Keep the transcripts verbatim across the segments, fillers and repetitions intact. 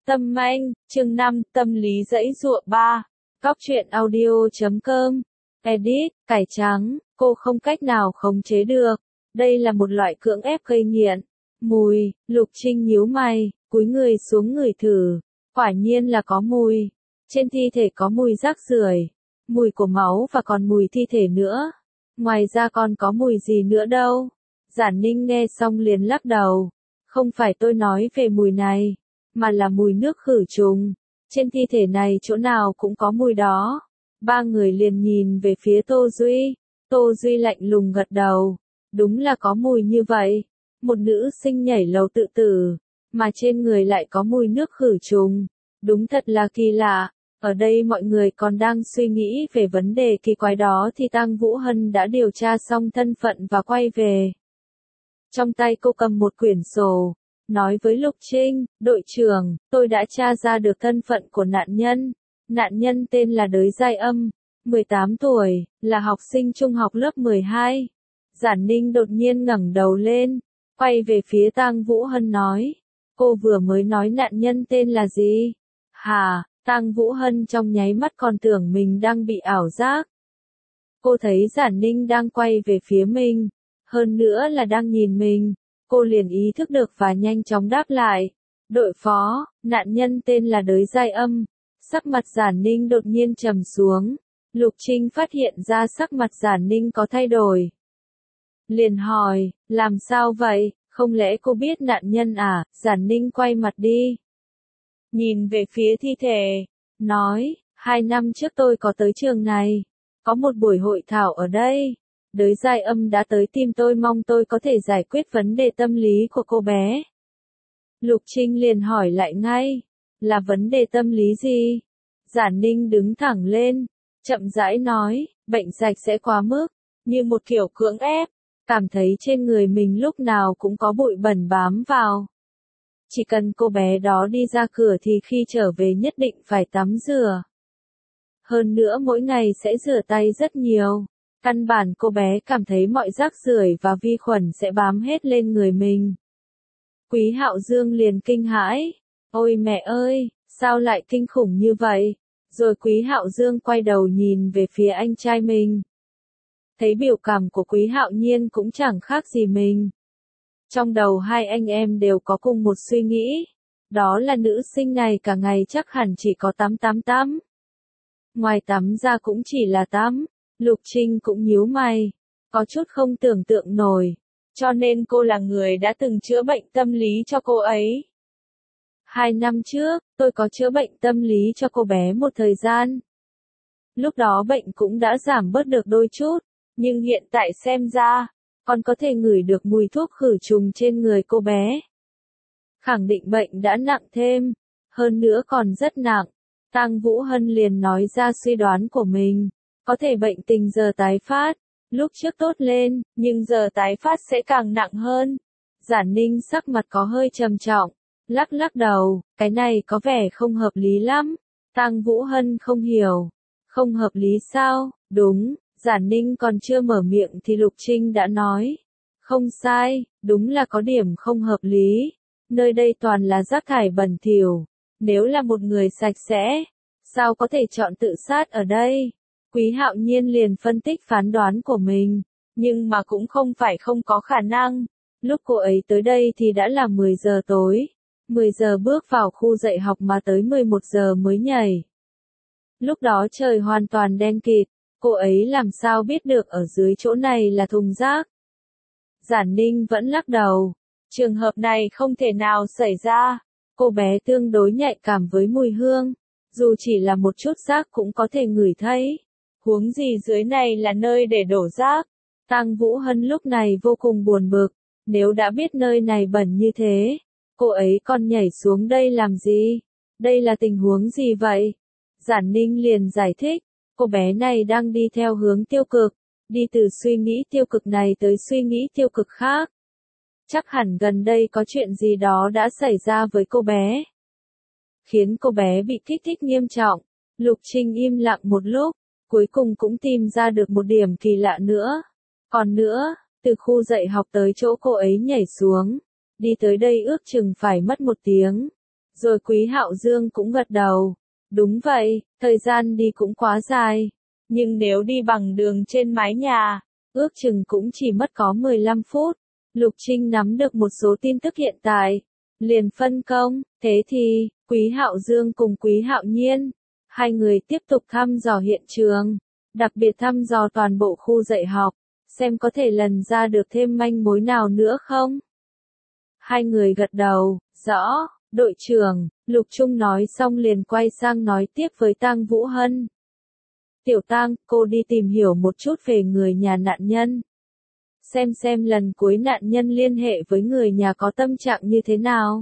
Tâm Anh, chương năm, tâm lý dãy dụa ba. Cóc truyện audio chấm com. Edit, cải trắng, cô không cách nào khống chế được. Đây là một loại cưỡng ép gây nghiện. Mùi, Lục Trinh nhíu mày, cúi người xuống ngửi thử. Quả nhiên là có mùi. Trên thi thể có mùi rác rưởi, mùi của máu và còn mùi thi thể nữa. Ngoài ra còn có mùi gì nữa đâu. Giản Ninh nghe xong liền lắc đầu. Không phải tôi nói về mùi này, mà là mùi nước khử trùng. Trên thi thể này chỗ nào cũng có mùi đó. Ba người liền nhìn về phía Tô Duy. Tô Duy lạnh lùng gật đầu. Đúng là có mùi như vậy. Một nữ sinh nhảy lầu tự tử, mà trên người lại có mùi nước khử trùng. Đúng thật là kỳ lạ. Ở đây mọi người còn đang suy nghĩ về vấn đề kỳ quái đó thì Tang Vũ Hân đã điều tra xong thân phận và quay về. Trong tay cô cầm một quyển sổ, nói với Lục Trinh, đội trưởng, tôi đã tra ra được thân phận của nạn nhân. Nạn nhân tên là Đới Giai Âm, mười tám tuổi, là học sinh trung học lớp mười hai. Giản Ninh đột nhiên ngẩng đầu lên, quay về phía Tang Vũ Hân nói, cô vừa mới nói nạn nhân tên là gì? Hả? Tang Vũ Hân trong nháy mắt còn tưởng mình đang bị ảo giác. Cô thấy Giản Ninh đang quay về phía mình, hơn nữa là đang nhìn mình, cô liền ý thức được và nhanh chóng đáp lại. Đội phó, nạn nhân tên là Đới Giai Âm. Sắc mặt Giản Ninh đột nhiên trầm xuống. Lục Trinh phát hiện ra sắc mặt Giản Ninh có thay đổi. Liền hỏi, làm sao vậy, không lẽ cô biết nạn nhân à? Giản Ninh quay mặt đi, nhìn về phía thi thể, nói, hai năm trước tôi có tới trường này, có một buổi hội thảo ở đây. Đới Giai Âm đã tới tìm tôi mong tôi có thể giải quyết vấn đề tâm lý của cô bé. Lục Trinh liền hỏi lại ngay, là vấn đề tâm lý gì? Giản Ninh đứng thẳng lên, chậm rãi nói, bệnh sạch sẽ quá mức, như một kiểu cưỡng ép, cảm thấy trên người mình lúc nào cũng có bụi bẩn bám vào. Chỉ cần cô bé đó đi ra cửa thì khi trở về nhất định phải tắm rửa. Hơn nữa mỗi ngày sẽ rửa tay rất nhiều. Căn bản cô bé cảm thấy mọi rác rưởi và vi khuẩn sẽ bám hết lên người mình. Quý Hạo Dương liền kinh hãi. Ôi mẹ ơi, sao lại kinh khủng như vậy? Rồi Quý Hạo Dương quay đầu nhìn về phía anh trai mình. Thấy biểu cảm của Quý Hạo Nhiên cũng chẳng khác gì mình. Trong đầu hai anh em đều có cùng một suy nghĩ. Đó là nữ sinh này cả ngày chắc hẳn chỉ có tắm tắm tắm. Ngoài tắm ra cũng chỉ là tắm. Lục Trinh cũng nhíu mày, có chút không tưởng tượng nổi, cho nên cô là người đã từng chữa bệnh tâm lý cho cô ấy. Hai năm trước, tôi có chữa bệnh tâm lý cho cô bé một thời gian. Lúc đó bệnh cũng đã giảm bớt được đôi chút, nhưng hiện tại xem ra, còn có thể ngửi được mùi thuốc khử trùng trên người cô bé. Khẳng định bệnh đã nặng thêm, hơn nữa còn rất nặng. Tang Vũ Hân liền nói ra suy đoán của mình. Có thể bệnh tình giờ tái phát, lúc trước tốt lên, nhưng giờ tái phát sẽ càng nặng hơn. Giản Ninh sắc mặt có hơi trầm trọng, lắc lắc đầu, cái này có vẻ không hợp lý lắm. Tang Vũ Hân không hiểu. Không hợp lý sao? Đúng, Giản Ninh còn chưa mở miệng thì Lục Trinh đã nói. Không sai, đúng là có điểm không hợp lý. Nơi đây toàn là rác thải bẩn thỉu. Nếu là một người sạch sẽ, sao có thể chọn tự sát ở đây? Quý Hạo Nhiên liền phân tích phán đoán của mình, nhưng mà cũng không phải không có khả năng. Lúc cô ấy tới đây thì đã là mười giờ tối, mười giờ bước vào khu dạy học mà tới mười một giờ mới nhảy. Lúc đó trời hoàn toàn đen kịt, cô ấy làm sao biết được ở dưới chỗ này là thùng rác. Giản Ninh vẫn lắc đầu, trường hợp này không thể nào xảy ra, cô bé tương đối nhạy cảm với mùi hương, dù chỉ là một chút rác cũng có thể ngửi thấy. Huống gì dưới này là nơi để đổ rác. Tang Vũ Hân lúc này vô cùng buồn bực, nếu đã biết nơi này bẩn như thế, cô ấy còn nhảy xuống đây làm gì? Đây là tình huống gì vậy? Giản Ninh liền giải thích, cô bé này đang đi theo hướng tiêu cực, đi từ suy nghĩ tiêu cực này tới suy nghĩ tiêu cực khác. Chắc hẳn gần đây có chuyện gì đó đã xảy ra với cô bé, khiến cô bé bị kích thích nghiêm trọng. Lục Trinh im lặng một lúc, cuối cùng cũng tìm ra được một điểm kỳ lạ nữa. Còn nữa, từ khu dạy học tới chỗ cô ấy nhảy xuống, đi tới đây ước chừng phải mất một tiếng. Rồi Quý Hạo Dương cũng gật đầu. Đúng vậy, thời gian đi cũng quá dài. Nhưng nếu đi bằng đường trên mái nhà, ước chừng cũng chỉ mất có mười lăm phút. Lục Trinh nắm được một số tin tức hiện tại. Liền phân công, thế thì, Quý Hạo Dương cùng Quý Hạo Nhiên. Hai người tiếp tục thăm dò hiện trường. Đặc biệt thăm dò toàn bộ khu dạy học. Xem có thể lần ra được thêm manh mối nào nữa không? Hai người gật đầu, rõ, đội trưởng, Lục Trung nói xong liền quay sang nói tiếp với Tang Vũ Hân. Tiểu Tang, cô đi tìm hiểu một chút về người nhà nạn nhân. Xem xem lần cuối nạn nhân liên hệ với người nhà có tâm trạng như thế nào.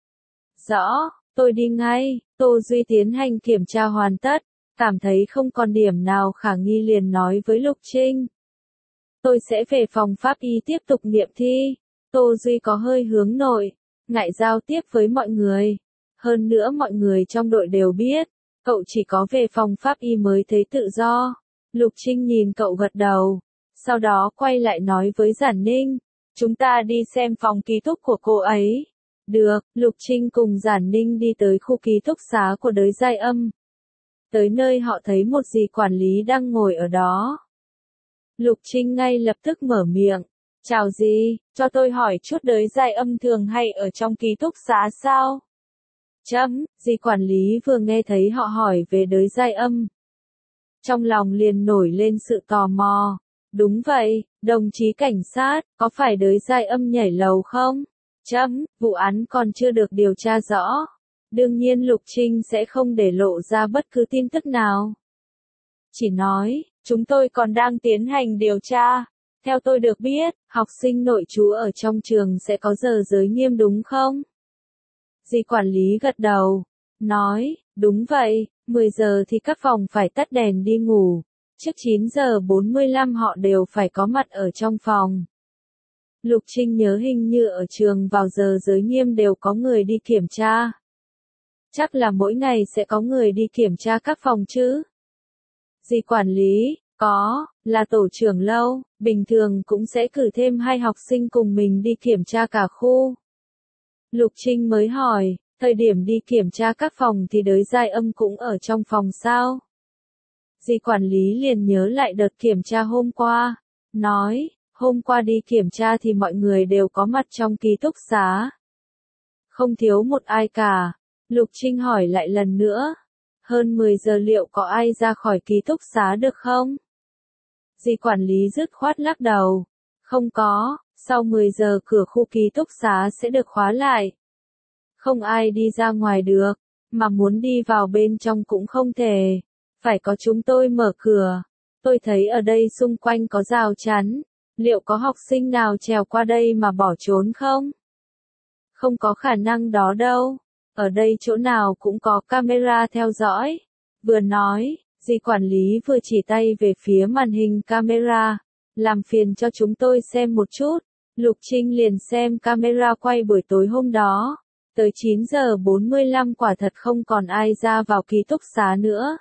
Rõ, tôi đi ngay. Tô Duy tiến hành kiểm tra hoàn tất, cảm thấy không còn điểm nào khả nghi liền nói với Lục Trinh. Tôi sẽ về phòng pháp y tiếp tục nghiệm thi. Tô Duy có hơi hướng nội, ngại giao tiếp với mọi người. Hơn nữa mọi người trong đội đều biết, cậu chỉ có về phòng pháp y mới thấy tự do. Lục Trinh nhìn cậu gật đầu, sau đó quay lại nói với Giản Ninh. Chúng ta đi xem phòng ký túc của cô ấy. Được, Lục Trinh cùng Giản Ninh đi tới khu ký túc xá của Đới Giai Âm. Tới nơi họ thấy một dì quản lý đang ngồi ở đó. Lục Trinh ngay lập tức mở miệng. Chào dì, cho tôi hỏi chút Đới Giai Âm thường hay ở trong ký túc xá sao? Chấm, dì quản lý vừa nghe thấy họ hỏi về Đới Giai Âm. Trong lòng liền nổi lên sự tò mò. Đúng vậy, đồng chí cảnh sát, có phải Đới Giai Âm nhảy lầu không? Chấm, vụ án còn chưa được điều tra rõ. Đương nhiên Lục Trinh sẽ không để lộ ra bất cứ tin tức nào. Chỉ nói, chúng tôi còn đang tiến hành điều tra. Theo tôi được biết, học sinh nội trú ở trong trường sẽ có giờ giới nghiêm đúng không? Dì quản lý gật đầu, nói, đúng vậy, mười giờ thì các phòng phải tắt đèn đi ngủ. Trước chín giờ bốn mươi lăm họ đều phải có mặt ở trong phòng. Lục Trinh nhớ hình như ở trường vào giờ giới nghiêm đều có người đi kiểm tra. Chắc là mỗi ngày sẽ có người đi kiểm tra các phòng chứ? Dì quản lý, có, là tổ trưởng lâu, bình thường cũng sẽ cử thêm hai học sinh cùng mình đi kiểm tra cả khu. Lục Trinh mới hỏi, thời điểm đi kiểm tra các phòng thì Đới Giai Âm cũng ở trong phòng sao? Dì quản lý liền nhớ lại đợt kiểm tra hôm qua, nói, hôm qua đi kiểm tra thì mọi người đều có mặt trong ký túc xá. Không thiếu một ai cả. Lục Trinh hỏi lại lần nữa. Hơn mười giờ liệu có ai ra khỏi ký túc xá được không? Dì quản lý dứt khoát lắc đầu. Không có, sau mười giờ cửa khu ký túc xá sẽ được khóa lại. Không ai đi ra ngoài được, mà muốn đi vào bên trong cũng không thể. Phải có chúng tôi mở cửa. Tôi thấy ở đây xung quanh có rào chắn. Liệu có học sinh nào trèo qua đây mà bỏ trốn không? Không có khả năng đó đâu. Ở đây chỗ nào cũng có camera theo dõi. Vừa nói, dì quản lý vừa chỉ tay về phía màn hình camera. Làm phiền cho chúng tôi xem một chút. Lục Trinh liền xem camera quay buổi tối hôm đó. Tới chín giờ bốn mươi lăm quả thật không còn ai ra vào ký túc xá nữa.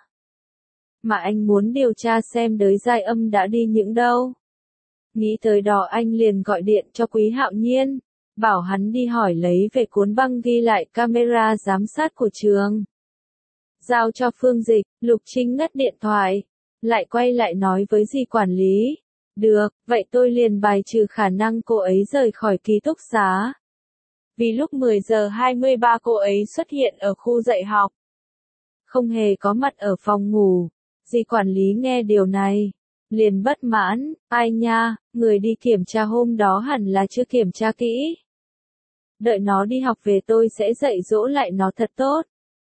Mà anh muốn điều tra xem Đới Giai Âm đã đi những đâu. Nghĩ tới đó anh liền gọi điện cho Quý Hạo Nhiên, bảo hắn đi hỏi lấy về cuốn băng ghi lại camera giám sát của trường. Giao cho Phương Dịch, Lục Trinh ngắt điện thoại, lại quay lại nói với dì quản lý. Được, vậy tôi liền bài trừ khả năng cô ấy rời khỏi ký túc xá. Vì lúc mười giờ hai mươi ba cô ấy xuất hiện ở khu dạy học. Không hề có mặt ở phòng ngủ. Dì quản lý nghe điều này, liền bất mãn, ai nha, người đi kiểm tra hôm đó hẳn là chưa kiểm tra kỹ. Đợi nó đi học về tôi sẽ dạy dỗ lại nó thật tốt.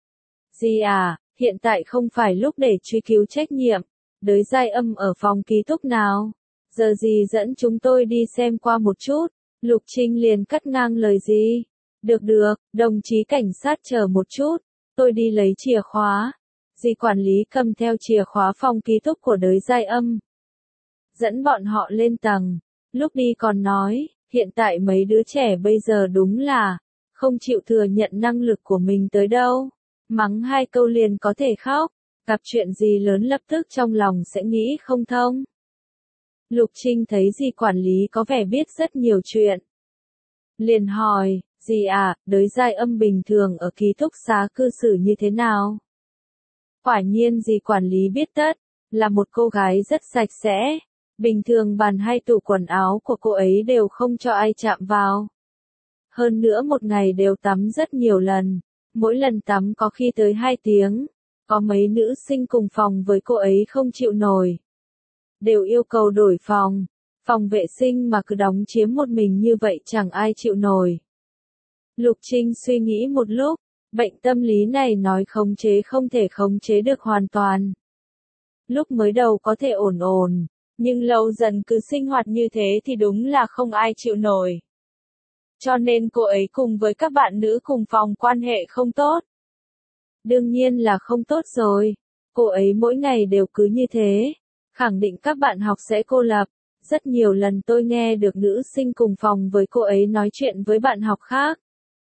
Dì à, hiện tại không phải lúc để truy cứu trách nhiệm. Đới Giai Âm ở phòng ký túc nào? Giờ dì dẫn chúng tôi đi xem qua một chút. Lục Trinh liền cắt ngang lời dì. Được được, đồng chí cảnh sát chờ một chút. Tôi đi lấy chìa khóa. Dì quản lý cầm theo chìa khóa phòng ký túc của Đới Giai Âm. Dẫn bọn họ lên tầng. Lúc đi còn nói, hiện tại mấy đứa trẻ bây giờ đúng là không chịu thừa nhận năng lực của mình tới đâu. Mắng hai câu liền có thể khóc. Gặp chuyện gì lớn lập tức trong lòng sẽ nghĩ không thông. Lục Trinh thấy dì quản lý có vẻ biết rất nhiều chuyện. Liền hỏi, Gì à, đới giai âm bình thường ở ký túc xá cư xử như thế nào? Quả nhiên dì quản lý biết tất, là một cô gái rất sạch sẽ. Bình thường bàn hay tủ quần áo của cô ấy đều không cho ai chạm vào. Hơn nữa một ngày đều tắm rất nhiều lần, mỗi lần tắm có khi tới hai tiếng. Có mấy nữ sinh cùng phòng với cô ấy không chịu nổi. Đều yêu cầu đổi phòng, phòng vệ sinh mà cứ đóng chiếm một mình như vậy chẳng ai chịu nổi. Lục Trinh suy nghĩ một lúc, bệnh tâm lý này nói khống chế không thể khống chế được hoàn toàn. Lúc mới đầu có thể ổn ổn, nhưng lâu dần cứ sinh hoạt như thế thì đúng là không ai chịu nổi. Cho nên cô ấy cùng với các bạn nữ cùng phòng quan hệ không tốt. Đương nhiên là không tốt rồi, cô ấy mỗi ngày đều cứ như thế, khẳng định các bạn học sẽ cô lập. Rất nhiều lần tôi nghe được nữ sinh cùng phòng với cô ấy nói chuyện với bạn học khác.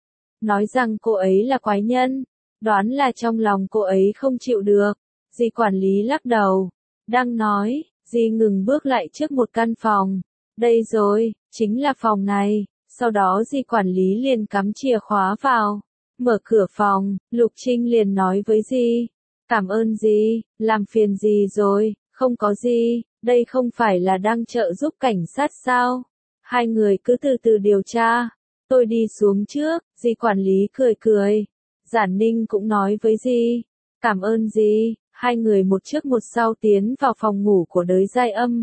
Nói rằng cô ấy là quái nhân, đoán là trong lòng cô ấy không chịu được. Dì quản lý lắc đầu, đang nói, dì ngừng bước lại trước một căn phòng. Đây rồi, chính là phòng này. Sau đó dì quản lý liền cắm chìa khóa vào. Mở cửa phòng, Lục Trinh liền nói với dì. Cảm ơn dì, làm phiền dì rồi, không có gì, đây không phải là đang trợ giúp cảnh sát sao? Hai người cứ từ từ điều tra. Tôi đi xuống trước, dì quản lý cười cười. Giản Ninh cũng nói với dì. Cảm ơn dì, hai người một trước một sau tiến vào phòng ngủ của đới giai âm.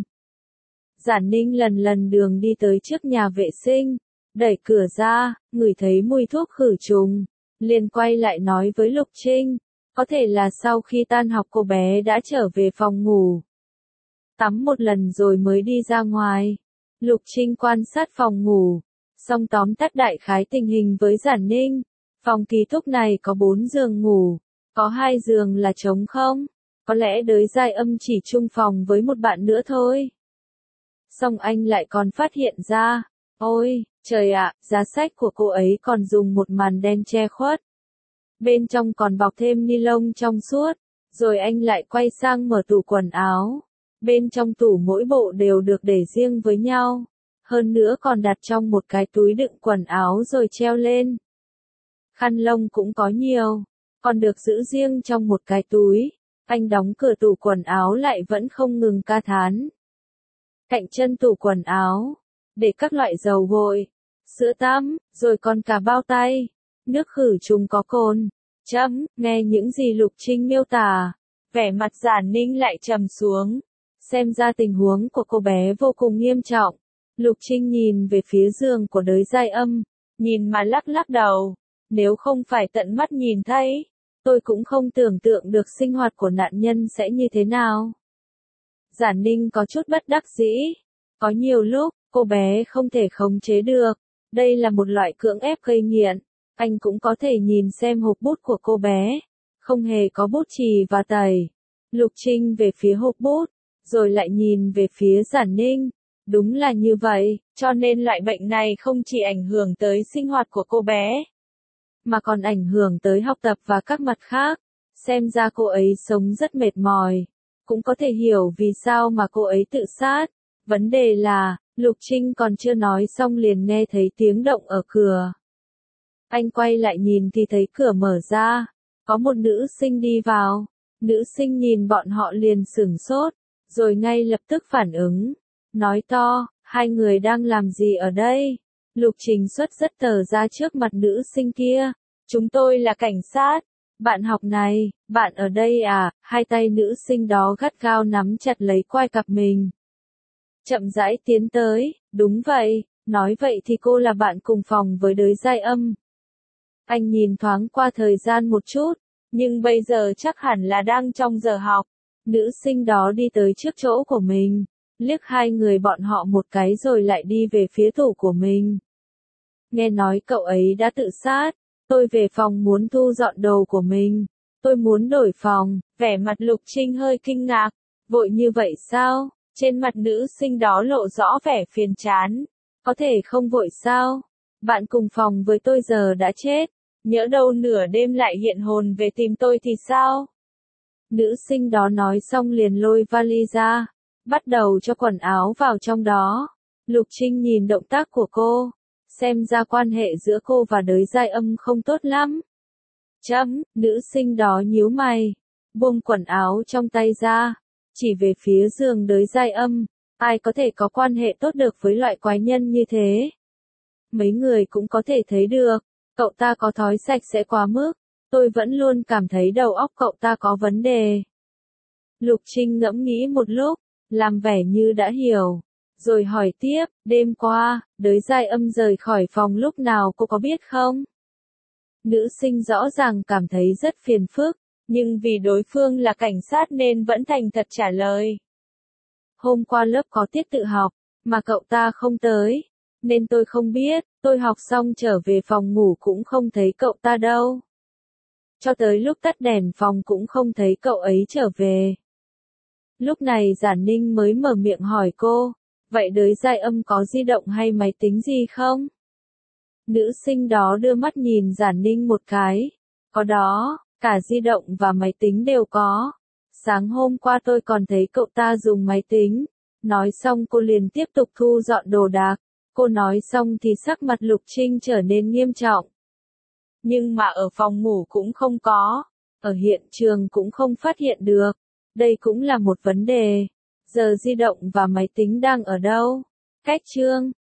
Giản Ninh lần lần đường đi tới trước nhà vệ sinh, đẩy cửa ra, ngửi thấy mùi thuốc khử trùng, liền quay lại nói với Lục Trinh, có thể là sau khi tan học cô bé đã trở về phòng ngủ. Tắm một lần rồi mới đi ra ngoài. Lục Trinh quan sát phòng ngủ, xong tóm tắt đại khái tình hình với Giản Ninh. Phòng ký túc này có bốn giường ngủ, có hai giường là trống không, có lẽ đới giai âm chỉ chung phòng với một bạn nữa thôi. Xong anh lại còn phát hiện ra, ôi, trời ạ, giá sách của cô ấy còn dùng một màn đen che khuất. Bên trong còn bọc thêm ni lông trong suốt, rồi anh lại quay sang mở tủ quần áo. Bên trong tủ mỗi bộ đều được để riêng với nhau, hơn nữa còn đặt trong một cái túi đựng quần áo rồi treo lên. Khăn lông cũng có nhiều, còn được giữ riêng trong một cái túi. Anh đóng cửa tủ quần áo lại vẫn không ngừng ca thán. Cạnh chân tủ quần áo, để các loại dầu gội, sữa tắm, rồi còn cả bao tay, nước khử trùng có cồn. Chấm, nghe những gì Lục Trinh miêu tả, vẻ mặt Giản Ninh lại trầm xuống. Xem ra tình huống của cô bé vô cùng nghiêm trọng. Lục Trinh nhìn về phía giường của đới giai âm, nhìn mà lắc lắc đầu. Nếu không phải tận mắt nhìn thấy, tôi cũng không tưởng tượng được sinh hoạt của nạn nhân sẽ như thế nào. Giản Ninh có chút bất đắc dĩ. Có nhiều lúc, cô bé không thể khống chế được. Đây là một loại cưỡng ép gây nghiện. Anh cũng có thể nhìn xem hộp bút của cô bé. Không hề có bút chì và tẩy. Lục Trinh về phía hộp bút, rồi lại nhìn về phía Giản Ninh. Đúng là như vậy, cho nên loại bệnh này không chỉ ảnh hưởng tới sinh hoạt của cô bé, mà còn ảnh hưởng tới học tập và các mặt khác. Xem ra cô ấy sống rất mệt mỏi. Cũng có thể hiểu vì sao mà cô ấy tự sát. Vấn đề là, Lục Trinh còn chưa nói xong liền nghe thấy tiếng động ở cửa. Anh quay lại nhìn thì thấy cửa mở ra. Có một nữ sinh đi vào. Nữ sinh nhìn bọn họ liền sửng sốt, rồi ngay lập tức phản ứng. Nói to, hai người đang làm gì ở đây? Lục Trình xuất rất tờ ra trước mặt nữ sinh kia. Chúng tôi là cảnh sát. Bạn học này, bạn ở đây à? Hai tay nữ sinh đó gắt gao nắm chặt lấy quai cặp mình. Chậm rãi tiến tới, đúng vậy, nói vậy thì cô là bạn cùng phòng với đới giai âm. Anh nhìn thoáng qua thời gian một chút, nhưng bây giờ chắc hẳn là đang trong giờ học. Nữ sinh đó đi tới trước chỗ của mình, liếc hai người bọn họ một cái rồi lại đi về phía tủ của mình. Nghe nói cậu ấy đã tự sát, tôi về phòng muốn thu dọn đồ của mình. Tôi muốn đổi phòng, vẻ mặt Lục Trinh hơi kinh ngạc. Vội như vậy sao? Trên mặt nữ sinh đó lộ rõ vẻ phiền chán. Có thể không vội sao? Bạn cùng phòng với tôi giờ đã chết. Nhỡ đâu nửa đêm lại hiện hồn về tìm tôi thì sao? Nữ sinh đó nói xong liền lôi vali ra, bắt đầu cho quần áo vào trong đó. Lục Trinh nhìn động tác của cô, xem ra quan hệ giữa cô và đới Giai Âm không tốt lắm. Chấm, nữ sinh đó nhíu mày, buông quần áo trong tay ra, chỉ về phía giường đới Giai Âm, ai có thể có quan hệ tốt được với loại quái nhân như thế. Mấy người cũng có thể thấy được, cậu ta có thói sạch sẽ quá mức, tôi vẫn luôn cảm thấy đầu óc cậu ta có vấn đề. Lục Trinh ngẫm nghĩ một lúc, làm vẻ như đã hiểu, rồi hỏi tiếp, đêm qua, đới Giai Âm rời khỏi phòng lúc nào cô có biết không? Nữ sinh rõ ràng cảm thấy rất phiền phức, nhưng vì đối phương là cảnh sát nên vẫn thành thật trả lời. Hôm qua lớp có tiết tự học, mà cậu ta không tới, nên tôi không biết, tôi học xong trở về phòng ngủ cũng không thấy cậu ta đâu. Cho tới lúc tắt đèn phòng cũng không thấy cậu ấy trở về. Lúc này Giản Ninh mới mở miệng hỏi cô, vậy đới Giai Âm có di động hay máy tính gì không? Nữ sinh đó đưa mắt nhìn Giản Ninh một cái, có đó, cả di động và máy tính đều có. Sáng hôm qua tôi còn thấy cậu ta dùng máy tính. Nói xong cô liền tiếp tục thu dọn đồ đạc. Cô nói xong thì sắc mặt Lục Trinh trở nên nghiêm trọng. Nhưng mà ở phòng ngủ cũng không có, ở hiện trường cũng không phát hiện được. Đây cũng là một vấn đề. Giờ di động và máy tính đang ở đâu? Cách chương